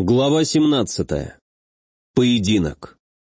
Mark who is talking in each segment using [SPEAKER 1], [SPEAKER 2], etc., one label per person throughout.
[SPEAKER 1] Глава 17. Поединок.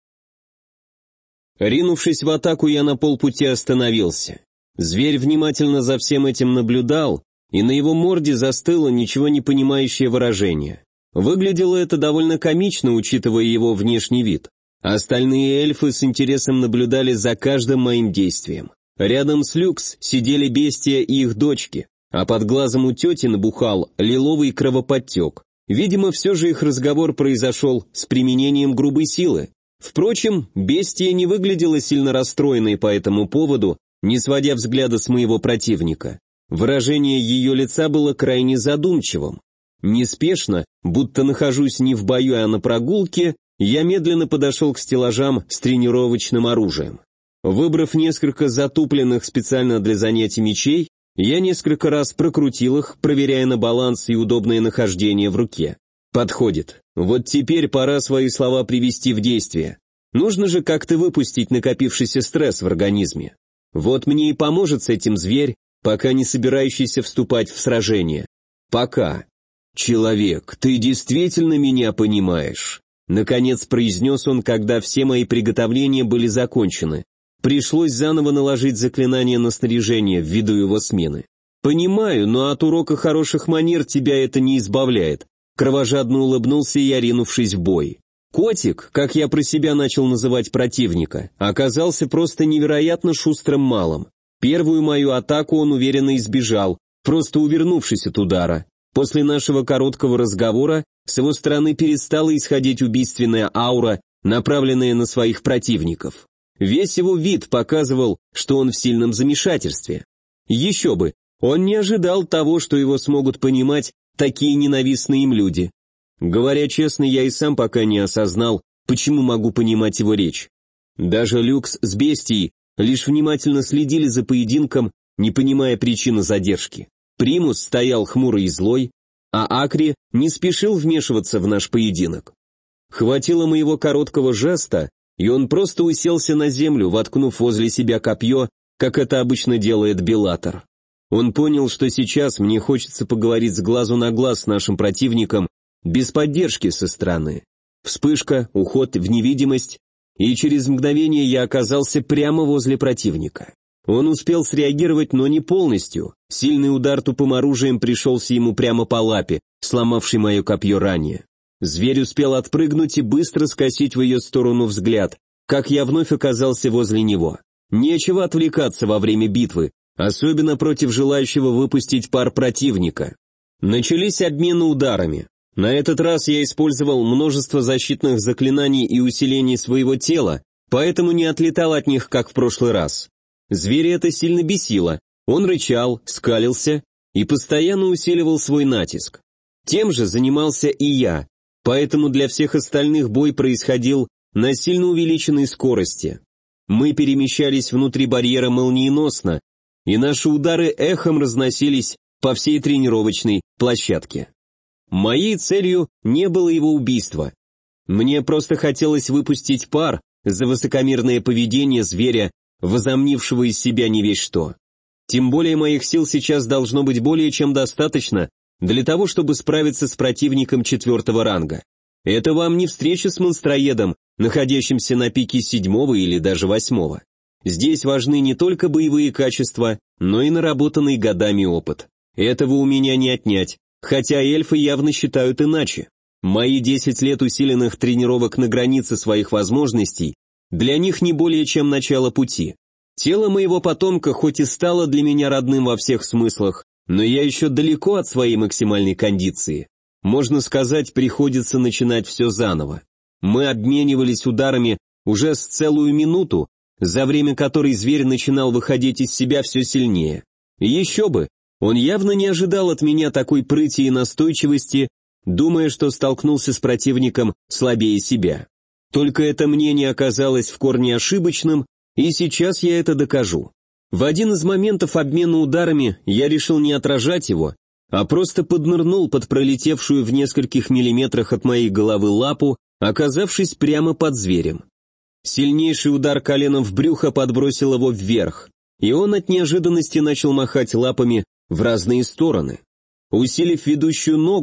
[SPEAKER 1] Ринувшись в атаку, я на полпути остановился. Зверь внимательно за всем этим наблюдал, и на его морде застыло ничего не понимающее выражение. Выглядело это довольно комично, учитывая его внешний вид. Остальные эльфы с интересом наблюдали за каждым моим действием. Рядом с Люкс сидели бестия и их дочки, а под глазом у тети набухал лиловый кровоподтек. Видимо, все же их разговор произошел с применением грубой силы. Впрочем, бестия не выглядела сильно расстроенной по этому поводу, не сводя взгляда с моего противника. Выражение ее лица было крайне задумчивым. Неспешно, будто нахожусь не в бою, а на прогулке, я медленно подошел к стеллажам с тренировочным оружием. Выбрав несколько затупленных специально для занятий мечей, я несколько раз прокрутил их, проверяя на баланс и удобное нахождение в руке. Подходит. Вот теперь пора свои слова привести в действие. Нужно же как-то выпустить накопившийся стресс в организме. Вот мне и поможет с этим зверь, пока не собирающийся вступать в сражение. Пока. «Человек, ты действительно меня понимаешь?» Наконец произнес он, когда все мои приготовления были закончены. Пришлось заново наложить заклинание на снаряжение ввиду его смены. «Понимаю, но от урока хороших манер тебя это не избавляет», кровожадно улыбнулся я, ринувшись в бой. Котик, как я про себя начал называть противника, оказался просто невероятно шустрым малым. Первую мою атаку он уверенно избежал, просто увернувшись от удара. После нашего короткого разговора с его стороны перестала исходить убийственная аура, направленная на своих противников. Весь его вид показывал, что он в сильном замешательстве. Еще бы, он не ожидал того, что его смогут понимать такие ненавистные им люди. Говоря честно, я и сам пока не осознал, почему могу понимать его речь. Даже Люкс с бестией лишь внимательно следили за поединком, не понимая причины задержки. Примус стоял хмурый и злой, а Акри не спешил вмешиваться в наш поединок. Хватило моего короткого жеста, и он просто уселся на землю, воткнув возле себя копье, как это обычно делает Беллатор. Он понял, что сейчас мне хочется поговорить с глазу на глаз с нашим противником, без поддержки со стороны. Вспышка, уход в невидимость, и через мгновение я оказался прямо возле противника. Он успел среагировать, но не полностью. Сильный удар тупым оружием пришелся ему прямо по лапе, сломавший мое копье ранее. Зверь успел отпрыгнуть и быстро скосить в ее сторону взгляд, как я вновь оказался возле него. Нечего отвлекаться во время битвы, особенно против желающего выпустить пар противника. Начались обмены ударами. На этот раз я использовал множество защитных заклинаний и усилений своего тела, поэтому не отлетал от них, как в прошлый раз. Зверя это сильно бесило, он рычал, скалился и постоянно усиливал свой натиск. Тем же занимался и я, поэтому для всех остальных бой происходил на сильно увеличенной скорости. Мы перемещались внутри барьера молниеносно, и наши удары эхом разносились по всей тренировочной площадке. Моей целью не было его убийство. Мне просто хотелось выпустить пар за высокомерное поведение зверя, возомнившего из себя не весь что. Тем более моих сил сейчас должно быть более чем достаточно для того, чтобы справиться с противником 4-го ранга. Это вам не встреча с монстроедом, находящимся на пике 7-го или даже 8-го. Здесь важны не только боевые качества, но и наработанный годами опыт. Этого у меня не отнять, хотя эльфы явно считают иначе. Мои 10 лет усиленных тренировок на границе своих возможностей для них не более чем начало пути. Тело моего потомка хоть и стало для меня родным во всех смыслах, но я еще далеко от своей максимальной кондиции. Можно сказать, приходится начинать все заново. Мы обменивались ударами уже с целую минуту, за время которой зверь начинал выходить из себя все сильнее. И еще бы, он явно не ожидал от меня такой прыти и настойчивости, думая, что столкнулся с противником слабее себя. Только это мнение оказалось в корне ошибочным, и сейчас я это докажу. В один из моментов обмена ударами я решил не отражать его, а просто поднырнул под пролетевшую в нескольких миллиметрах от моей головы лапу, оказавшись прямо под зверем. Сильнейший удар коленом в брюхо подбросил его вверх, и он от неожиданности начал махать лапами в разные стороны. Усилив ведущую ногу,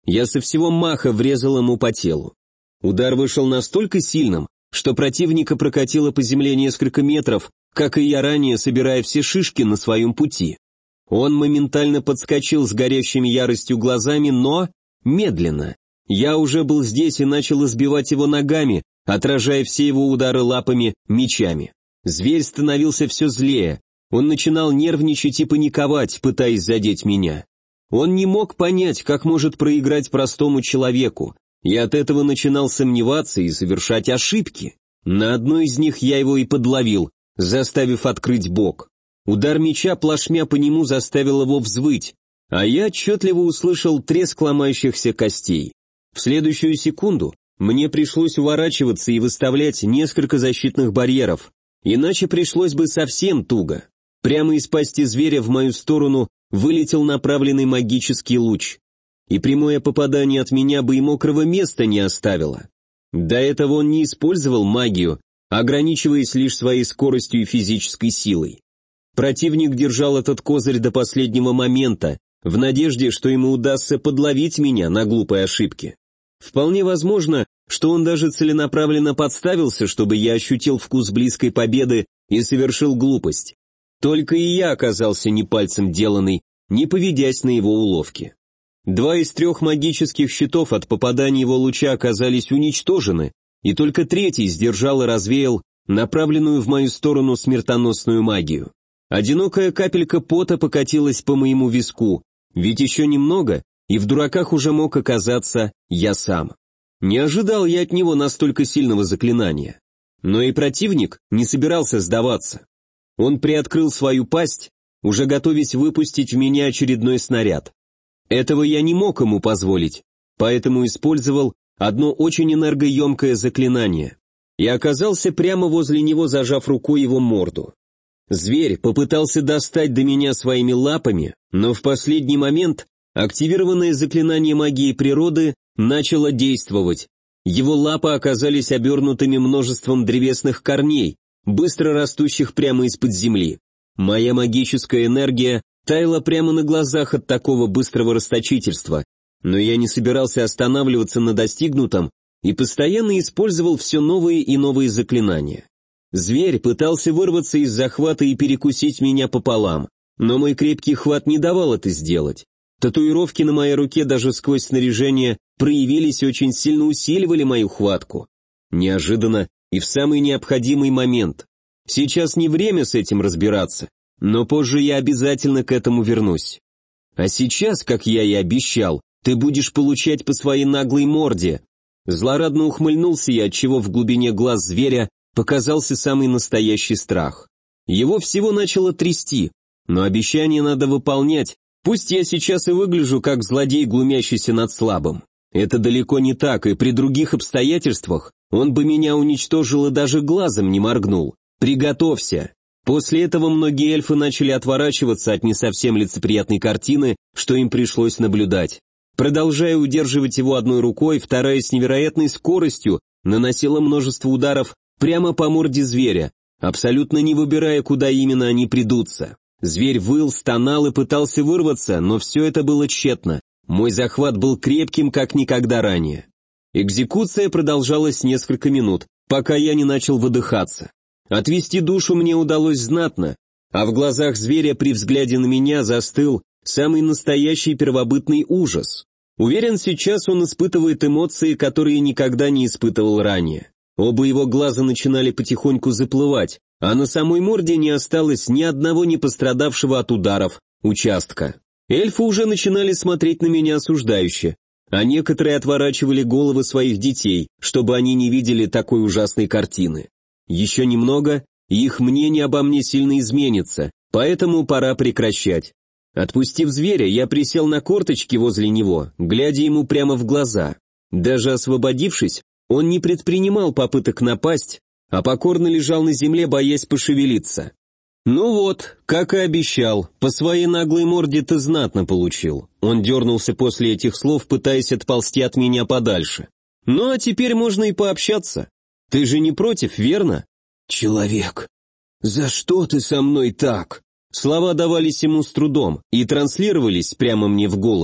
[SPEAKER 1] Я со всего маха врезал ему по телу. Удар вышел настолько сильным, что противника прокатило по земле несколько метров, как и я ранее, собирая все шишки на своем пути. Он моментально подскочил с горящими яростью глазами, но медленно. Я уже был здесь и начал избивать его ногами, отражая все его удары лапами, мечами. Зверь становился все злее. Он начинал нервничать и паниковать, пытаясь задеть меня. Он не мог понять, как может проиграть простому человеку, и от этого начинал сомневаться и совершать ошибки. На одной из них я его и подловил, заставив открыть бок. Удар меча плашмя по нему заставил его взвыть, а я отчетливо услышал треск ломающихся костей. В следующую секунду мне пришлось уворачиваться и выставлять несколько защитных барьеров, иначе пришлось бы совсем туго. Прямо из пасти зверя в мою сторону вылетел направленный магический луч, и прямое попадание от меня бы и мокрого места не оставило. До этого он не использовал магию, ограничиваясь лишь своей скоростью и физической силой. Противник держал этот козырь до последнего момента, в надежде, что ему удастся подловить меня на глупой ошибке. Вполне возможно, что он даже целенаправленно подставился, чтобы я ощутил вкус близкой победы и совершил глупость. Только и я оказался не пальцем деланный, не поведясь на его уловки. 2 из 3 магических щитов от попадания его луча оказались уничтожены, и только 3-й сдержал и развеял направленную в мою сторону смертоносную магию. Одинокая капелька пота покатилась по моему виску, ведь еще немного, и в дураках уже мог оказаться я сам. Не ожидал я от него настолько сильного заклинания. Но и противник не собирался сдаваться. Он приоткрыл свою пасть, уже готовясь выпустить в меня очередной снаряд. Этого я не мог ему позволить, поэтому использовал одно очень энергоемкое заклинание и оказался прямо возле него, зажав рукой его морду. Зверь попытался достать до меня своими лапами, но в последний момент активированное заклинание магии природы начало действовать. Его лапы оказались обернутыми множеством древесных корней, быстро растущих прямо из-под земли. Моя магическая энергия таяла прямо на глазах от такого быстрого расточительства, но я не собирался останавливаться на достигнутом и постоянно использовал все новые и новые заклинания. Зверь пытался вырваться из захвата и перекусить меня пополам, но мой крепкий хват не давал это сделать. Татуировки на моей руке даже сквозь снаряжение проявились и очень сильно усиливали мою хватку. Неожиданно и в самый необходимый момент. Сейчас не время с этим разбираться, но позже я обязательно к этому вернусь. А сейчас, как я и обещал, ты будешь получать по своей наглой морде. Злорадно ухмыльнулся я, отчего в глубине глаз зверя показался самый настоящий страх. Его всего начало трясти, но обещание надо выполнять, пусть я сейчас и выгляжу как злодей, глумящийся над слабым. Это далеко не так, и при других обстоятельствах он бы меня уничтожил и даже глазом не моргнул. Приготовься. После этого многие эльфы начали отворачиваться от не совсем лицеприятной картины, что им пришлось наблюдать. Продолжая удерживать его одной рукой, вторая с невероятной скоростью наносила множество ударов прямо по морде зверя, абсолютно не выбирая, куда именно они придутся. Зверь выл, стонал и пытался вырваться, но все это было тщетно. Мой захват был крепким, как никогда ранее. Экзекуция продолжалась несколько минут, пока я не начал выдыхаться. Отвести душу мне удалось знатно, а в глазах зверя при взгляде на меня застыл самый настоящий первобытный ужас. Уверен, сейчас он испытывает эмоции, которые никогда не испытывал ранее. Оба его глаза начинали потихоньку заплывать, а на самой морде не осталось ни одного не пострадавшего от ударов участка. Эльфы уже начинали смотреть на меня осуждающе, а некоторые отворачивали головы своих детей, чтобы они не видели такой ужасной картины. Еще немного, и их мнение обо мне сильно изменится, поэтому пора прекращать. Отпустив зверя, я присел на корточки возле него, глядя ему прямо в глаза. Даже освободившись, он не предпринимал попыток напасть, а покорно лежал на земле, боясь пошевелиться. «Ну вот, как и обещал, по своей наглой морде ты знатно получил». Он дернулся после этих слов, пытаясь отползти от меня подальше. «Ну а теперь можно и пообщаться. Ты же не против, верно?» «Человек, за что ты со мной так?» Слова давались ему с трудом и транслировались прямо мне в голову.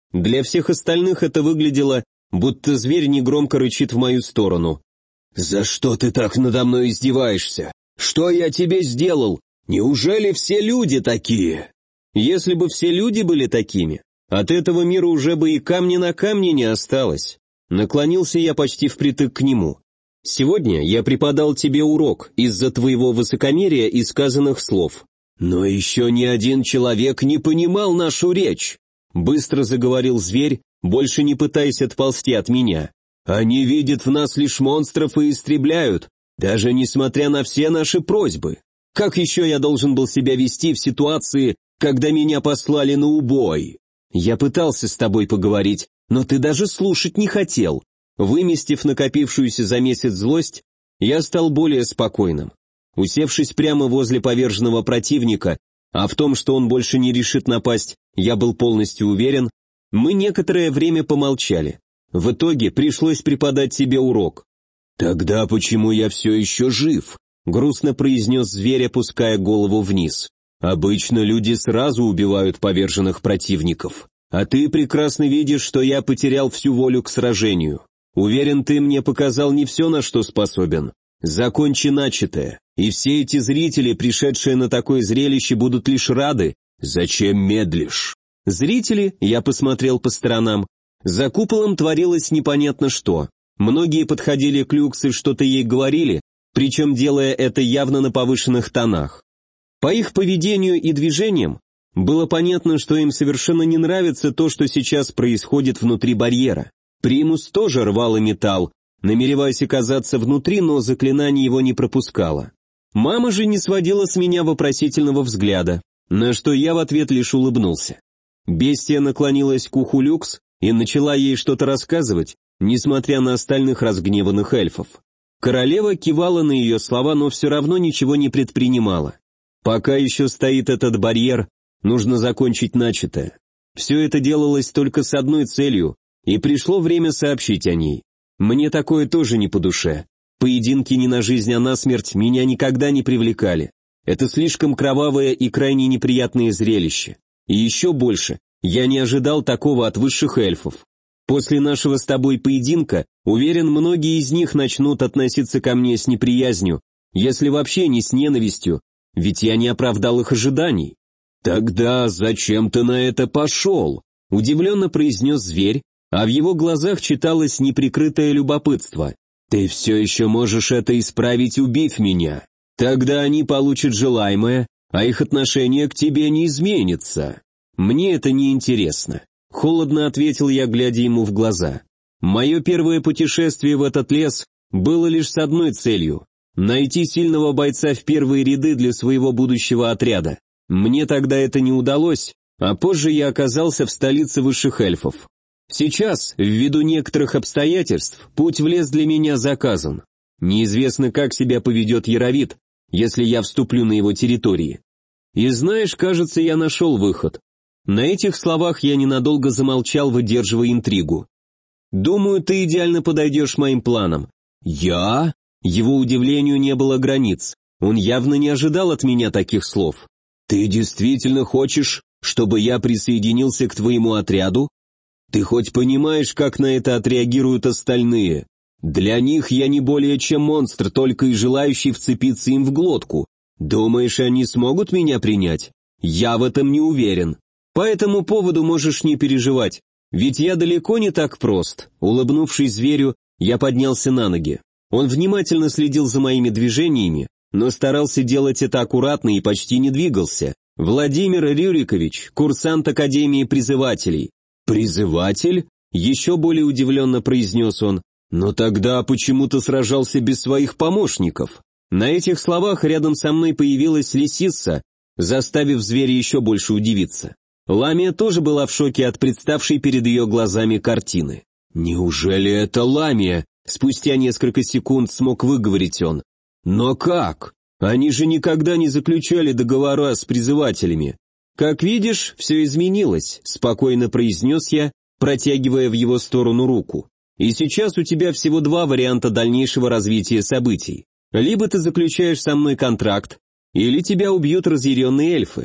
[SPEAKER 1] Для всех остальных это выглядело, будто зверь негромко рычит в мою сторону. «За что ты так надо мной издеваешься? Что я тебе сделал? Неужели все люди такие?» Если бы все люди были такими, от этого мира уже бы и камня на камне не осталось. Наклонился я почти впритык к нему. «Сегодня я преподал тебе урок из-за твоего высокомерия и сказанных слов. Но еще ни один человек не понимал нашу речь», быстро заговорил зверь, больше не пытаясь отползти от меня. «Они видят в нас лишь монстров и истребляют, даже несмотря на все наши просьбы. Как еще я должен был себя вести в ситуации, когда меня послали на убой? Я пытался с тобой поговорить, но ты даже слушать не хотел». Выместив накопившуюся за месяц злость, я стал более спокойным. Усевшись прямо возле поверженного противника, а в том, что он больше не решит напасть, я был полностью уверен, мы некоторое время помолчали. В итоге пришлось преподать себе урок. «Тогда почему я все еще жив?» — грустно произнес зверь, опуская голову вниз. «Обычно люди сразу убивают поверженных противников, а ты прекрасно видишь, что я потерял всю волю к сражению. Уверен, ты мне показал не все, на что способен. Закончи начатое, и все эти зрители, пришедшие на такое зрелище, будут лишь рады. Зачем медлишь?» Зрители, я посмотрел по сторонам. За куполом творилось непонятно что. Многие подходили к Люкс и что-то ей говорили, причем делая это явно на повышенных тонах. По их поведению и движениям было понятно, что им совершенно не нравится то, что сейчас происходит внутри барьера. Примус тоже рвал и металл, намереваясь оказаться внутри, но заклинание его не пропускало. Мама же не сводила с меня вопросительного взгляда, на что я в ответ лишь улыбнулся. Бестия наклонилась к уху Люкс и начала ей что-то рассказывать, несмотря на остальных разгневанных эльфов. Королева кивала на ее слова, но все равно ничего не предпринимала. Пока еще стоит этот барьер, нужно закончить начатое. Все это делалось только с одной целью, и пришло время сообщить о ней. Мне такое тоже не по душе. Поединки не на жизнь, а на смерть меня никогда не привлекали. Это слишком кровавое и крайне неприятное зрелище. И еще больше, я не ожидал такого от высших эльфов. После нашего с тобой поединка, уверен, многие из них начнут относиться ко мне с неприязнью, если вообще не с ненавистью, ведь я не оправдал их ожиданий. «Тогда зачем ты на это пошел?» — удивленно произнес зверь, а в его глазах читалось неприкрытое любопытство. «Ты все еще можешь это исправить, убив меня. Тогда они получат желаемое, а их отношение к тебе не изменится». «Мне это не интересно», — холодно ответил я, глядя ему в глаза. «Мое первое путешествие в этот лес было лишь с одной целью — найти сильного бойца в первые ряды для своего будущего отряда. Мне тогда это не удалось, а позже я оказался в столице высших эльфов. Сейчас, ввиду некоторых обстоятельств, путь в лес для меня заказан. Неизвестно, как себя поведет Яровит, если я вступлю на его территории. И знаешь, кажется, я нашел выход». На этих словах я ненадолго замолчал, выдерживая интригу. «Думаю, ты идеально подойдешь моим планам». «Я?» Его удивлению не было границ. Он явно не ожидал от меня таких слов. «Ты действительно хочешь, чтобы я присоединился к твоему отряду? Ты хоть понимаешь, как на это отреагируют остальные? Для них я не более чем монстр, только и желающий вцепиться им в глотку. Думаешь, они смогут меня принять? Я в этом не уверен. По этому поводу можешь не переживать, ведь я далеко не так прост». Улыбнувшись зверю, я поднялся на ноги. Он внимательно следил за моими движениями, но старался делать это аккуратно и почти не двигался. «Владимир Рюрикович, курсант Академии призывателей». «Призыватель?» — еще более удивленно произнес он. «Но тогда почему ты сражался без своих помощников?» На этих словах рядом со мной появилась лисица, заставив зверя еще больше удивиться. Ламия тоже была в шоке от представшей перед ее глазами картины. «Неужели это Ламия?» Спустя несколько секунд смог выговорить он. «Но как? Они же никогда не заключали договора с призывателями». «Как видишь, все изменилось», — спокойно произнес я, протягивая в его сторону руку. «И сейчас у тебя всего два варианта дальнейшего развития событий. Либо ты заключаешь со мной контракт, или тебя убьют разъяренные эльфы.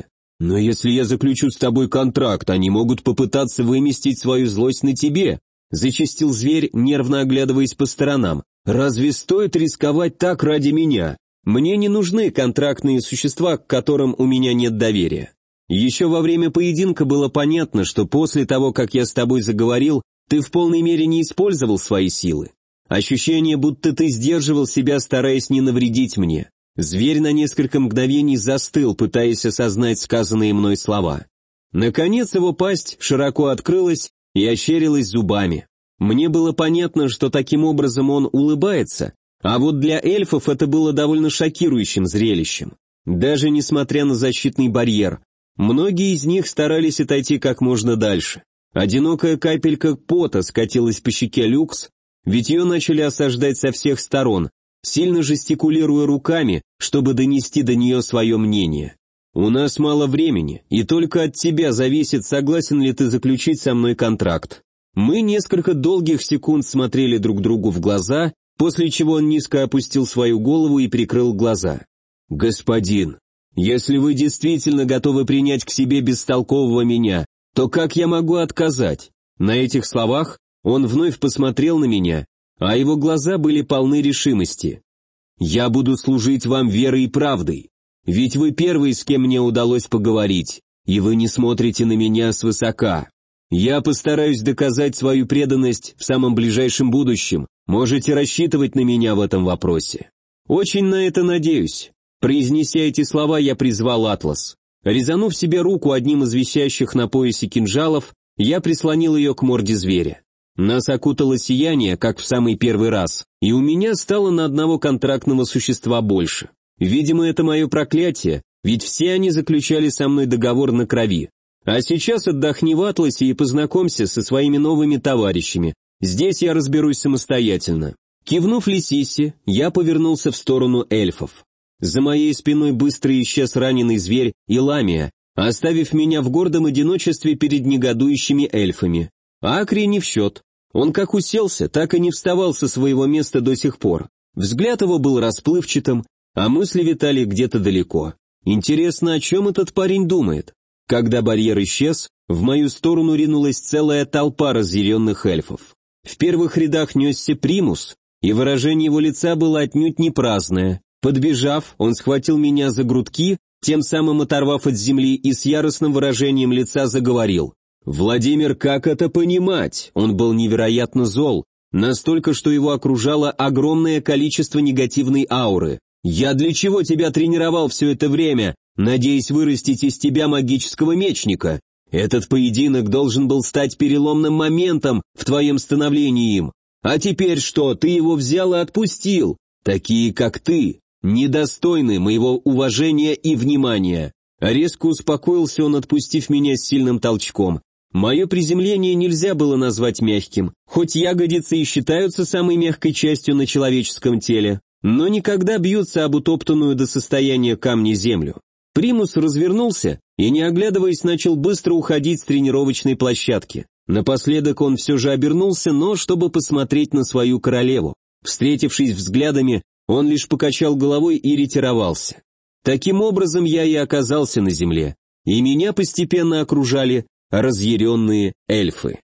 [SPEAKER 1] «Но если я заключу с тобой контракт, они могут попытаться выместить свою злость на тебе», зачастил зверь, нервно оглядываясь по сторонам. «Разве стоит рисковать так ради меня? Мне не нужны контрактные существа, к которым у меня нет доверия. Еще во время поединка было понятно, что после того, как я с тобой заговорил, ты в полной мере не использовал свои силы. Ощущение, будто ты сдерживал себя, стараясь не навредить мне». Зверь на несколько мгновений застыл, пытаясь осознать сказанные мной слова. Наконец его пасть широко открылась и ощерилась зубами. Мне было понятно, что таким образом он улыбается, а вот для эльфов это было довольно шокирующим зрелищем. Даже несмотря на защитный барьер, многие из них старались отойти как можно дальше. Одинокая капелька пота скатилась по щеке Люкс, ведь ее начали осаждать со всех сторон, сильно жестикулируя руками, чтобы донести до нее свое мнение. «У нас мало времени, и только от тебя зависит, согласен ли ты заключить со мной контракт». Мы несколько долгих секунд смотрели друг другу в глаза, после чего он низко опустил свою голову и прикрыл глаза. «Господин, если вы действительно готовы принять к себе бестолкового меня, то как я могу отказать?» На этих словах он вновь посмотрел на меня, а его глаза были полны решимости. «Я буду служить вам верой и правдой, ведь вы первый, с кем мне удалось поговорить, и вы не смотрите на меня свысока. Я постараюсь доказать свою преданность в самом ближайшем будущем, можете рассчитывать на меня в этом вопросе». «Очень на это надеюсь». Произнеся эти слова, я призвал Атлас. Резанув себе руку одним из висящих на поясе кинжалов, я прислонил ее к морде зверя. Нас окутало сияние, как в самый первый раз, и у меня стало на одного контрактного существа больше. Видимо, это мое проклятие, ведь все они заключали со мной договор на крови. А сейчас отдохни в Атласе и познакомься со своими новыми товарищами. Здесь я разберусь самостоятельно». Кивнув Лисисе, я повернулся в сторону эльфов. За моей спиной быстро исчез раненый зверь и Ламия, оставив меня в гордом одиночестве перед негодующими эльфами. Акри не в счет. Он как уселся, так и не вставал со своего места до сих пор. Взгляд его был расплывчатым, а мысли витали где-то далеко. Интересно, о чем этот парень думает? Когда барьер исчез, в мою сторону ринулась целая толпа разъяренных эльфов. В первых рядах несся Примус, и выражение его лица было отнюдь не праздное. Подбежав, он схватил меня за грудки, тем самым оторвав от земли, и с яростным выражением лица заговорил. «Владимир, как это понимать?» Он был невероятно зол, настолько, что его окружало огромное количество негативной ауры. «Я для чего тебя тренировал все это время, надеясь вырастить из тебя магического мечника? Этот поединок должен был стать переломным моментом в твоем становлении им. А теперь что, ты его взял и отпустил? Такие, как ты, недостойны моего уважения и внимания». Резко успокоился он, отпустив меня с сильным толчком. Мое приземление нельзя было назвать мягким, хоть ягодицы и считаются самой мягкой частью на человеческом теле, но никогда бьются об утоптанную до состояния камня землю. Примус развернулся и, не оглядываясь, начал быстро уходить с тренировочной площадки. Напоследок он все же обернулся, но чтобы посмотреть на свою королеву. Встретившись взглядами, он лишь покачал головой и ретировался. Таким образом я и оказался на земле, и меня постепенно окружали разъяренные эльфы.